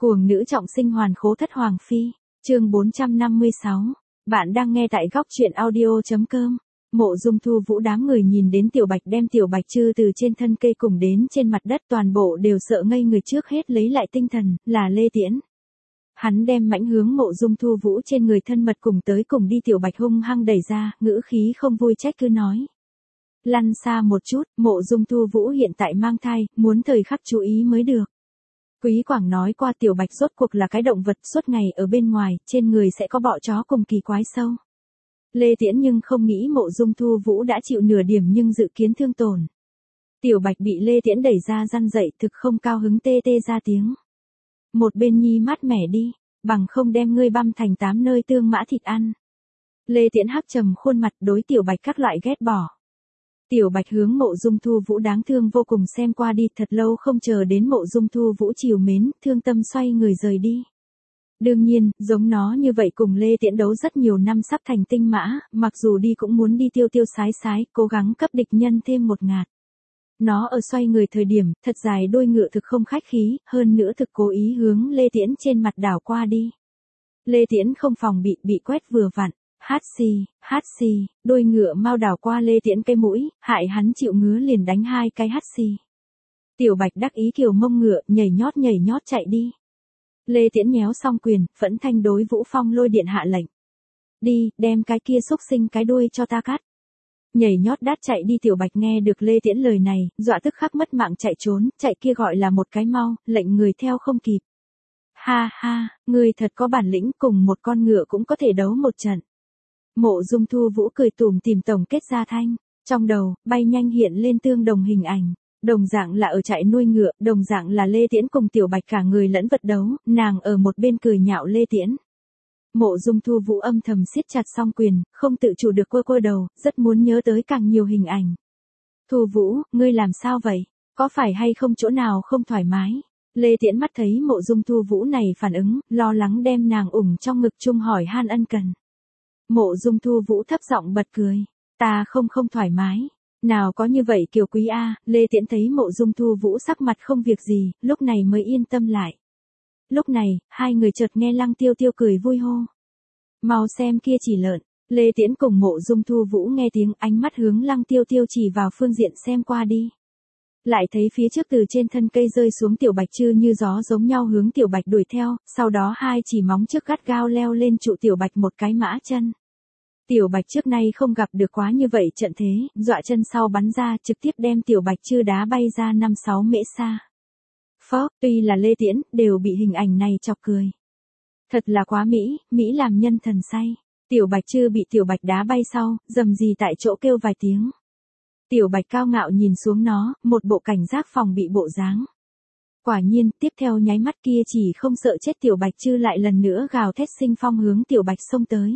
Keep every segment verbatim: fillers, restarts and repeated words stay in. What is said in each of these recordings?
Cuồng nữ trọng sinh hoàn khố thất hoàng phi, chương bốn trăm năm mươi sáu. Bạn đang nghe tại góc truyện audio.com. Mộ Dung Thu Vũ đám người nhìn đến Tiểu Bạch đem Tiểu Bạch Trư từ trên thân cây cùng đến trên mặt đất, toàn bộ đều sợ ngây người, trước hết lấy lại tinh thần, là Lê Tiễn. Hắn đem mãnh hướng Mộ Dung Thu Vũ trên người thân mật cùng tới cùng đi Tiểu Bạch hung hăng đẩy ra, ngữ khí không vui trách cứ nói. Lăn xa một chút, Mộ Dung Thu Vũ hiện tại mang thai, muốn thời khắc chú ý mới được. Quý Quảng nói qua Tiểu Bạch rốt cuộc là cái động vật, suốt ngày ở bên ngoài, trên người sẽ có bọ chó cùng kỳ quái sâu. Lê Tiễn nhưng không nghĩ Mộ Dung Thu Vũ đã chịu nửa điểm nhưng dự kiến thương tổn. Tiểu Bạch bị Lê Tiễn đẩy ra răn dậy, thực không cao hứng tê tê ra tiếng. Một bên nhi mát mẻ đi, bằng không đem ngươi băm thành tám nơi tương mã thịt ăn. Lê Tiễn hắc trầm khuôn mặt đối Tiểu Bạch các loại ghét bỏ. Tiểu Bạch hướng Mộ Dung Thu Vũ đáng thương vô cùng xem qua đi, thật lâu không chờ đến Mộ Dung Thu Vũ chiều mến, thương tâm xoay người rời đi. Đương nhiên, giống nó như vậy cùng Lê Tiễn đấu rất nhiều năm sắp thành tinh mã, mặc dù đi cũng muốn đi tiêu tiêu sái sái, cố gắng cấp địch nhân thêm một ngạt. Nó ở xoay người thời điểm, thật dài đuôi ngựa thực không khách khí, hơn nữa thực cố ý hướng Lê Tiễn trên mặt đảo qua đi. Lê Tiễn không phòng bị, bị quét vừa vặn. Hát xì, hát xì, đôi ngựa mau đảo qua Lê Tiễn cái mũi, hại hắn chịu ngứa liền đánh hai cái hát xì. Tiểu Bạch đắc ý kiều mông ngựa, nhảy nhót nhảy nhót chạy đi. Lê Tiễn nhéo xong quyền, phẫn thanh đối Vũ Phong Lôi Điện hạ lệnh. Đi, đem cái kia xúc sinh cái đuôi cho ta cắt. Nhảy nhót đát chạy đi. Tiểu Bạch nghe được Lê Tiễn lời này, dọa tức khắc mất mạng chạy trốn, chạy kia gọi là một cái mau, lệnh người theo không kịp. Ha ha, ngươi thật có bản lĩnh, cùng một con ngựa cũng có thể đấu một trận. Mộ Dung Thu Vũ cười tủm tỉm tổng kết ra thanh, trong đầu, bay nhanh hiện lên tương đồng hình ảnh, đồng dạng là ở trại nuôi ngựa, đồng dạng là Lê Tiễn cùng Tiểu Bạch cả người lẫn vật đấu, nàng ở một bên cười nhạo Lê Tiễn. Mộ Dung Thu Vũ âm thầm siết chặt song quyền, không tự chủ được quơ quơ đầu, rất muốn nhớ tới càng nhiều hình ảnh. Thu Vũ, ngươi làm sao vậy? Có phải hay không chỗ nào không thoải mái? Lê Tiễn mắt thấy Mộ Dung Thu Vũ này phản ứng, lo lắng đem nàng ủng trong ngực chung hỏi han ân cần. Mộ Dung Thu Vũ thấp giọng bật cười, ta không không thoải mái, nào có như vậy kiều quý a. Lê Tiễn thấy Mộ Dung Thu Vũ sắc mặt không việc gì, lúc này mới yên tâm lại. Lúc này, hai người chợt nghe Lăng Tiêu Tiêu cười vui hô. Mau xem kia chỉ lợn. Lê Tiễn cùng Mộ Dung Thu Vũ nghe tiếng, ánh mắt hướng Lăng Tiêu Tiêu chỉ vào phương diện xem qua đi. Lại thấy phía trước từ trên thân cây rơi xuống Tiểu Bạch Trư như gió giống nhau hướng Tiểu Bạch đuổi theo, sau đó hai chỉ móng trước gắt gao leo lên trụ Tiểu Bạch một cái mã chân. Tiểu Bạch trước nay không gặp được quá như vậy trận thế, dọa chân sau bắn ra, trực tiếp đem Tiểu Bạch Trư đá bay ra năm sáu mễ xa. Phó, tuy là Lê Tiễn, đều bị hình ảnh này chọc cười. Thật là quá Mỹ, Mỹ làm nhân thần say. Tiểu Bạch Trư bị Tiểu Bạch đá bay sau, rầm rì tại chỗ kêu vài tiếng. Tiểu Bạch cao ngạo nhìn xuống nó, một bộ cảnh giác phòng bị bộ dáng. Quả nhiên, tiếp theo nháy mắt kia chỉ không sợ chết Tiểu Bạch Trư lại lần nữa gào thét sinh phong hướng Tiểu Bạch xông tới.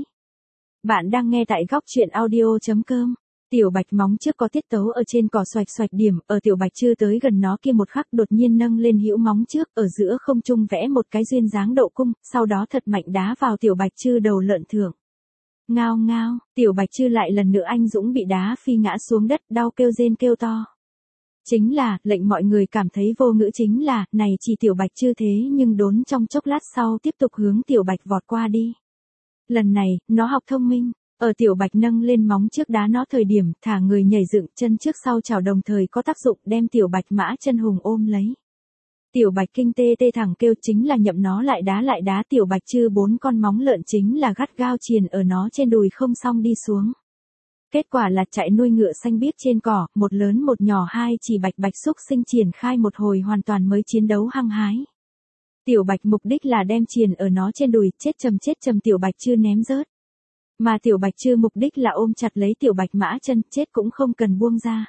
Bạn đang nghe tại góc truyện audio.com. Tiểu Bạch móng trước có tiết tấu ở trên cỏ xoạch xoạch điểm, ở Tiểu Bạch Trư tới gần nó kia một khắc đột nhiên nâng lên hữu móng trước, ở giữa không trung vẽ một cái duyên dáng độ cung, sau đó thật mạnh đá vào Tiểu Bạch Trư đầu lợn thượng. Ngao ngao, Tiểu Bạch Trư lại lần nữa anh dũng bị đá phi ngã xuống đất, đau kêu rên kêu to. Chính là, lệnh mọi người cảm thấy vô ngữ chính là, này chỉ Tiểu Bạch Trư thế nhưng đốn trong chốc lát sau tiếp tục hướng Tiểu Bạch vọt qua đi. Lần này, nó học thông minh, ở Tiểu Bạch nâng lên móng trước đá nó thời điểm, thả người nhảy dựng chân trước sau chảo đồng thời có tác dụng đem Tiểu Bạch mã chân hùng ôm lấy. Tiểu Bạch kinh tê tê thẳng kêu, chính là nhậm nó lại đá lại đá Tiểu Bạch Trư bốn con móng lợn chính là gắt gao triền ở nó trên đùi không xong đi xuống. Kết quả là chạy nuôi ngựa xanh biếc trên cỏ, một lớn một nhỏ hai chỉ bạch bạch xúc sinh triển khai một hồi hoàn toàn mới chiến đấu hăng hái. Tiểu Bạch mục đích là đem triền ở nó trên đùi, chết chầm chết chầm Tiểu Bạch Trư ném rớt. Mà Tiểu Bạch Trư mục đích là ôm chặt lấy Tiểu Bạch mã chân, chết cũng không cần buông ra.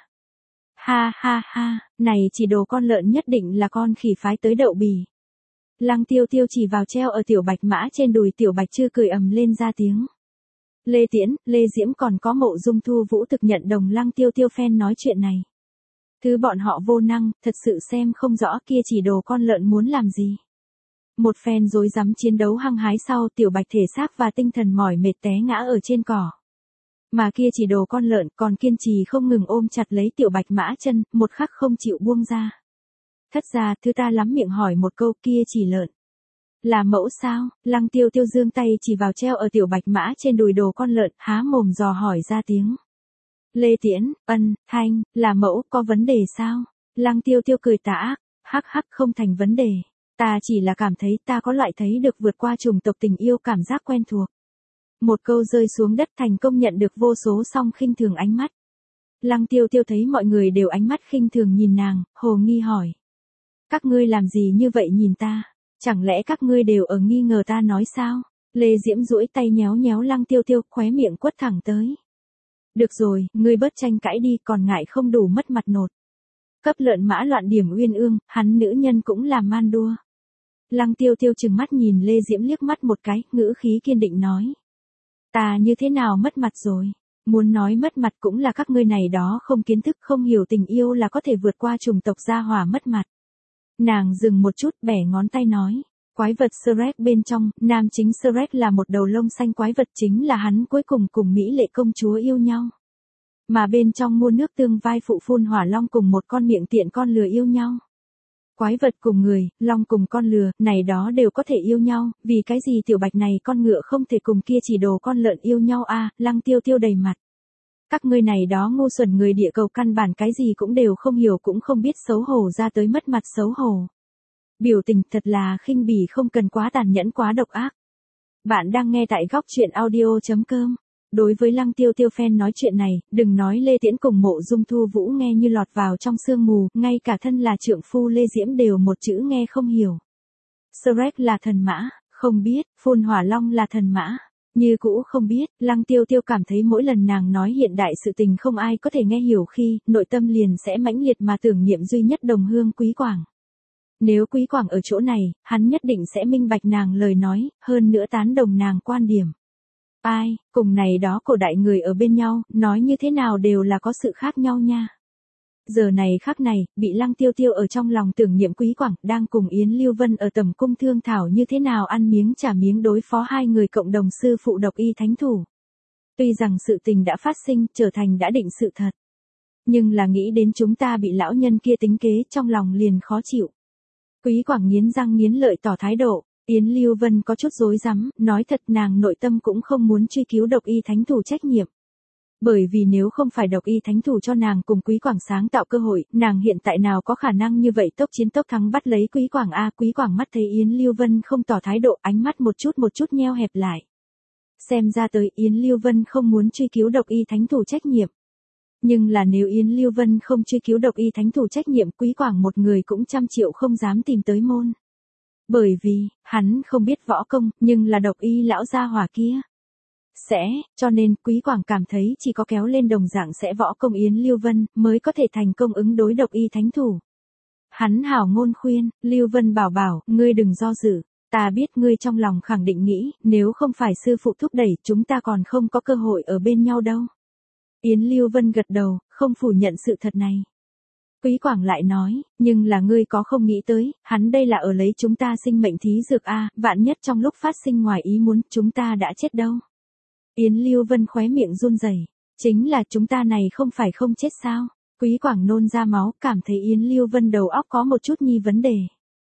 Ha ha ha, này chỉ đồ con lợn nhất định là con khỉ phái tới đậu bì. Lăng Tiêu Tiêu chỉ vào treo ở Tiểu Bạch mã trên đùi Tiểu Bạch Trư cười ầm lên ra tiếng. Lê Tiễn, Lê Diễm còn có Mộ Dung Thu Vũ thực nhận đồng Lăng Tiêu Tiêu fan nói chuyện này. Thứ bọn họ vô năng, thật sự xem không rõ kia chỉ đồ con lợn muốn làm gì. Một phen rối rắm chiến đấu hăng hái sau, Tiểu Bạch thể xác và tinh thần mỏi mệt té ngã ở trên cỏ. Mà kia chỉ đồ con lợn còn kiên trì không ngừng ôm chặt lấy Tiểu Bạch mã chân, một khắc không chịu buông ra. Thất gia, thứ ta lắm miệng hỏi một câu, kia chỉ lợn. là mẫu sao? Lăng Tiêu Tiêu giương tay chỉ vào treo ở tiểu bạch mã trên đùi đồ con lợn, há mồm dò hỏi ra tiếng. Lê Tiễn, ân, Thanh, là mẫu, có vấn đề sao? Lăng Tiêu Tiêu cười tà ác, hắc hắc không thành vấn đề. Ta chỉ là cảm thấy ta có loại thấy được vượt qua chủng tộc tình yêu cảm giác quen thuộc. Một câu rơi xuống đất thành công nhận được vô số song khinh thường ánh mắt. Lăng Tiêu Tiêu thấy mọi người đều ánh mắt khinh thường nhìn nàng, hồ nghi hỏi. Các ngươi làm gì như vậy nhìn ta? Chẳng lẽ các ngươi đều ở nghi ngờ ta nói sao? Lê Diễm duỗi tay nhéo nhéo Lăng Tiêu Tiêu, khóe miệng quất thẳng tới. Được rồi, ngươi bớt tranh cãi đi, còn ngại không đủ mất mặt nột. Cấp lợn mã loạn điểm uyên ương, hắn nữ nhân cũng làm man đua. Lăng Tiêu Tiêu chừng mắt nhìn Lê Diễm liếc mắt một cái, ngữ khí kiên định nói. Ta như thế nào mất mặt rồi? Muốn nói mất mặt cũng là các ngươi này đó không kiến thức không hiểu tình yêu là có thể vượt qua chủng tộc gia hỏa mất mặt. Nàng dừng một chút bẻ ngón tay nói. Quái vật Shrek bên trong, nam chính Shrek là một đầu lông xanh quái vật chính là hắn cuối cùng cùng Mỹ lệ công chúa yêu nhau. Mà bên trong mua nước tương vai phụ phun hỏa long cùng một con miệng tiện con lừa yêu nhau. Quái vật cùng người, long cùng con lừa, này đó đều có thể yêu nhau, vì cái gì tiểu bạch này con ngựa không thể cùng kia chỉ đồ con lợn yêu nhau a? À, Lăng Tiêu Tiêu đầy mặt. Các ngươi này đó ngu xuẩn người địa cầu căn bản cái gì cũng đều không hiểu cũng không biết xấu hổ ra tới mất mặt xấu hổ. Biểu tình thật là khinh bỉ không cần quá tàn nhẫn quá độc ác. Bạn đang nghe tại góc truyện audio chấm com. Đối với Lăng Tiêu Tiêu fan nói chuyện này, đừng nói Lê Tiễn cùng Mộ Dung Thu Vũ nghe như lọt vào trong sương mù, ngay cả thân là trượng phu Lê Diễm đều một chữ nghe không hiểu. Shrek là thần mã, không biết, phun hỏa long là thần mã, như cũ không biết. Lăng Tiêu Tiêu cảm thấy mỗi lần nàng nói hiện đại sự tình không ai có thể nghe hiểu khi, nội tâm liền sẽ mãnh liệt mà tưởng niệm duy nhất đồng hương Quý Quảng. Nếu Quý Quảng ở chỗ này, hắn nhất định sẽ minh bạch nàng lời nói, hơn nữa tán đồng nàng quan điểm. Ai, cùng này đó cổ đại người ở bên nhau, nói như thế nào đều là có sự khác nhau nha. Giờ này khắc này, bị Lăng Tiêu Tiêu ở trong lòng tưởng niệm Quý Quảng, đang cùng Yến Lưu Vân ở tầm cung thương thảo như thế nào ăn miếng trả miếng đối phó hai người cộng đồng sư phụ độc y thánh thủ. Tuy rằng sự tình đã phát sinh, trở thành đã định sự thật. Nhưng là nghĩ đến chúng ta bị lão nhân kia tính kế trong lòng liền khó chịu. Quý Quảng nghiến răng nghiến lợi tỏ thái độ. Yến Lưu Vân có chút rối rắm, nói thật nàng nội tâm cũng không muốn truy cứu độc y thánh thủ trách nhiệm. Bởi vì nếu không phải độc y thánh thủ cho nàng cùng Quý Quảng sáng tạo cơ hội, nàng hiện tại nào có khả năng như vậy tốc chiến tốc thắng bắt lấy Quý Quảng a. Quý Quảng mắt thấy Yến Lưu Vân không tỏ thái độ, ánh mắt một chút một chút nheo hẹp lại. Xem ra tới Yến Lưu Vân không muốn truy cứu độc y thánh thủ trách nhiệm. Nhưng là nếu Yến Lưu Vân không truy cứu độc y thánh thủ trách nhiệm, Quý Quảng một người cũng trăm triệu không dám tìm tới môn. Bởi vì, hắn không biết võ công, nhưng là độc y lão gia hỏa kia. Sẽ, cho nên Quý Quảng cảm thấy chỉ có kéo lên đồng dạng sẽ võ công Yến Lưu Vân, mới có thể thành công ứng đối độc y thánh thủ. Hắn hảo ngôn khuyên, Lưu Vân bảo bảo, ngươi đừng do dự, ta biết ngươi trong lòng khẳng định nghĩ, nếu không phải sư phụ thúc đẩy chúng ta còn không có cơ hội ở bên nhau đâu. Yến Lưu Vân gật đầu, không phủ nhận sự thật này. Quý Quảng lại nói, nhưng là ngươi có không nghĩ tới, hắn đây là ở lấy chúng ta sinh mệnh thí dược a, vạn nhất trong lúc phát sinh ngoài ý muốn, chúng ta đã chết đâu. Yến Lưu Vân khóe miệng run rẩy, chính là chúng ta này không phải không chết sao? Quý Quảng nôn ra máu, cảm thấy Yến Lưu Vân đầu óc có một chút nhi vấn đề.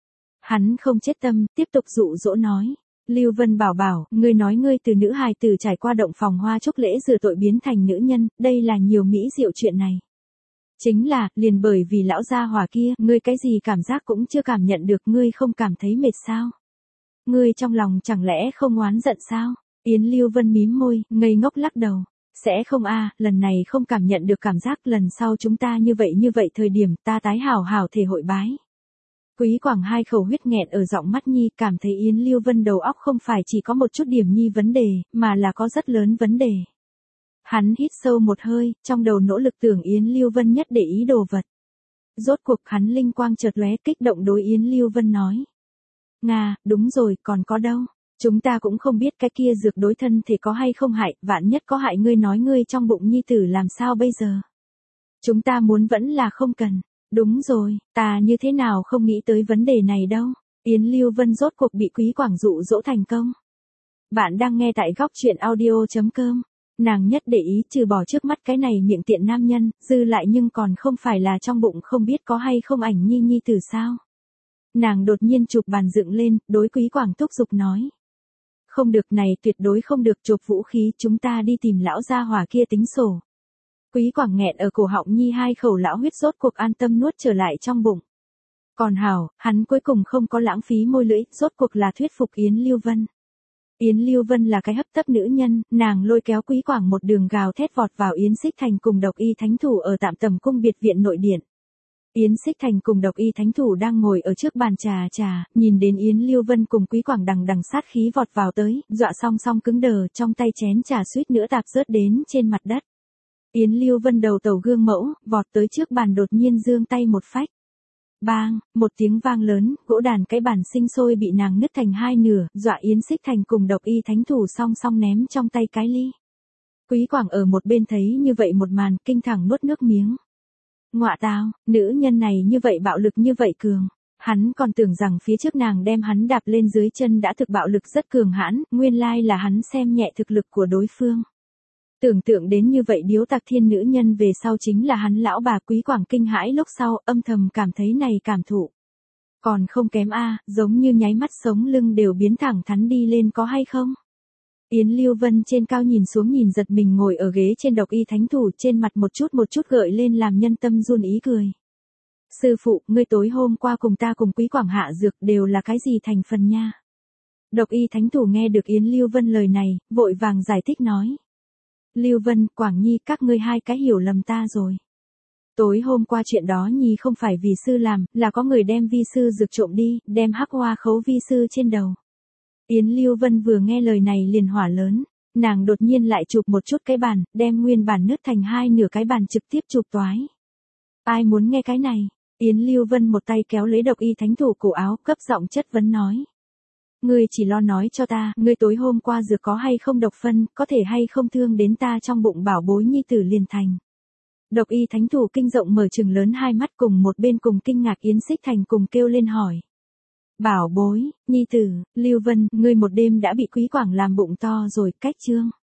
Hắn không chết tâm, tiếp tục dụ dỗ nói. Lưu Vân bảo bảo, ngươi nói ngươi từ nữ hài tử trải qua động phòng hoa chúc lễ rửa tội biến thành nữ nhân, đây là nhiều mỹ diệu chuyện này. Chính là, liền bởi vì lão gia hỏa kia, ngươi cái gì cảm giác cũng chưa cảm nhận được, ngươi không cảm thấy mệt sao? Ngươi trong lòng chẳng lẽ không oán giận sao? Yến Lưu Vân mím môi, ngây ngốc lắc đầu. Sẽ không a, lần này không cảm nhận được cảm giác, lần sau chúng ta như vậy như vậy thời điểm ta tái hảo hảo thể hội bái. Quý Quảng hai khẩu huyết nghẹn ở giọng mắt nhi, cảm thấy Yến Lưu Vân đầu óc không phải chỉ có một chút điểm nhi vấn đề, mà là có rất lớn vấn đề. Hắn hít sâu một hơi, trong đầu nỗ lực tưởng Yến Lưu Vân nhất để ý đồ vật. Rốt cuộc hắn linh quang chợt lóe, kích động đối Yến Lưu Vân nói. Nga, đúng rồi, còn có đâu. Chúng ta cũng không biết cái kia dược đối thân thể có hay không hại, vạn nhất có hại ngươi nói ngươi trong bụng nhi tử làm sao bây giờ. Chúng ta muốn vẫn là không cần. Đúng rồi, ta như thế nào không nghĩ tới vấn đề này đâu. Yến Lưu Vân rốt cuộc bị Quý Quảng dụ dỗ thành công. Bạn đang nghe tại góc truyện audio chấm com. Nàng nhất để ý trừ bỏ trước mắt cái này miệng tiện nam nhân, dư lại nhưng còn không phải là trong bụng không biết có hay không ảnh nhi nhi tử sao. Nàng đột nhiên chụp bàn dựng lên, đối Quý Quảng thúc giục nói. Không được này, tuyệt đối không được, chộp vũ khí, chúng ta đi tìm lão gia hỏa kia tính sổ. Quý Quảng nghẹn ở cổ họng nhi hai khẩu lão huyết rốt cuộc an tâm nuốt trở lại trong bụng. Còn hảo, hắn cuối cùng không có lãng phí môi lưỡi, rốt cuộc là thuyết phục Yến Lưu Vân. Yến Lưu Vân là cái hấp tấp nữ nhân, nàng lôi kéo Quý Quảng một đường gào thét vọt vào Yến Xích Thành cùng Độc Y Thánh Thủ ở tạm tầm cung biệt viện nội điện. Yến Xích Thành cùng Độc Y Thánh Thủ đang ngồi ở trước bàn trà trà, nhìn đến Yến Lưu Vân cùng Quý Quảng đằng đằng sát khí vọt vào tới, dọa song song cứng đờ, trong tay chén trà suýt nữa tạp rớt đến trên mặt đất. Yến Lưu Vân đầu tàu gương mẫu, vọt tới trước bàn đột nhiên giương tay một phách. Bang, một tiếng vang lớn, gỗ đàn cái bàn sinh sôi bị nàng nứt thành hai nửa, dọa Yến Xích Thành cùng Độc Y Thánh Thủ song song ném trong tay cái ly. Quý Quảng ở một bên thấy như vậy một màn, kinh thẳng nuốt nước miếng. Ngọa tao, nữ nhân này như vậy bạo lực như vậy cường. Hắn còn tưởng rằng phía trước nàng đem hắn đạp lên dưới chân đã thực bạo lực rất cường hãn, nguyên lai là hắn xem nhẹ thực lực của đối phương. Tưởng tượng đến như vậy điếu tạc thiên nữ nhân về sau chính là hắn lão bà. Quý Quảng kinh hãi lúc sau âm thầm cảm thấy này cảm thụ. Còn không kém a, giống như nháy mắt sống lưng đều biến thẳng thắn đi lên có hay không? Yến Lưu Vân trên cao nhìn xuống nhìn giật mình ngồi ở ghế trên Độc Y Thánh Thủ, trên mặt một chút một chút gợi lên làm nhân tâm run ý cười. Sư phụ, ngươi tối hôm qua cùng ta cùng Quý Quảng hạ dược đều là cái gì thành phần nha? Độc Y Thánh Thủ nghe được Yến Lưu Vân lời này, vội vàng giải thích nói. Lưu Vân, Quảng Nhi, các ngươi hai cái hiểu lầm ta rồi. Tối hôm qua chuyện đó Nhi không phải vì sư làm, là có người đem vi sư dược trộm đi, đem hắc hoa khấu vi sư trên đầu. Yến Lưu Vân vừa nghe lời này liền hỏa lớn, nàng đột nhiên lại chụp một chút cái bàn, đem nguyên bản nứt thành hai nửa cái bàn trực tiếp chụp toái. Ai muốn nghe cái này? Yến Lưu Vân một tay kéo lấy Độc Y Thánh Thủ cổ áo, cấp giọng chất vấn nói. Ngươi chỉ lo nói cho ta, ngươi tối hôm qua dược có hay không độc phân, có thể hay không thương đến ta trong bụng bảo bối nhi tử liền thành. Độc Y Thánh Thủ kinh rộng mở trừng lớn hai mắt, cùng một bên cùng kinh ngạc Yến Xích Thành cùng kêu lên hỏi. Bảo bối, nhi tử, Lưu Vân, ngươi một đêm đã bị Quý Quảng làm bụng to rồi, cách chương.